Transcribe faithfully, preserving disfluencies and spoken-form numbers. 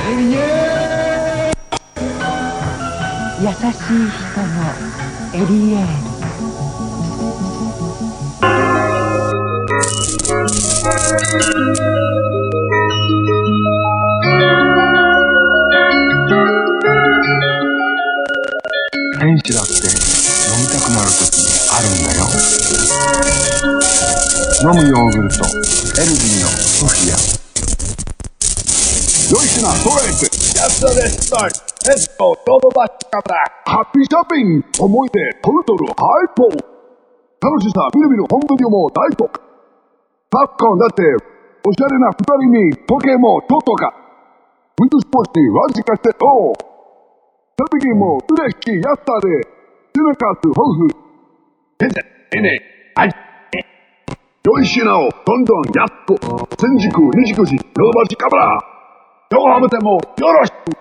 優しい人のエリエール。 天使だって飲みたくなる時あるんだよ。飲むヨーグルトエルギーのソフィア。 よいしなストレート。やったでスタート。レッツゴーロードバッチカブラ。ハッピーショッピング。思い出トルトルハイポー。楽しさみるみる本当にもう大得。パッコンだっておしゃれな二人に時計もちょっとか。ウィンドスポーツにわずかしておう。食べにも嬉しいやったで。背中と抱負。へんで、へね、はい。よいしなをどんどんやっと。千軸二軸し、ローバチカブラ。今日はもてもよろしく。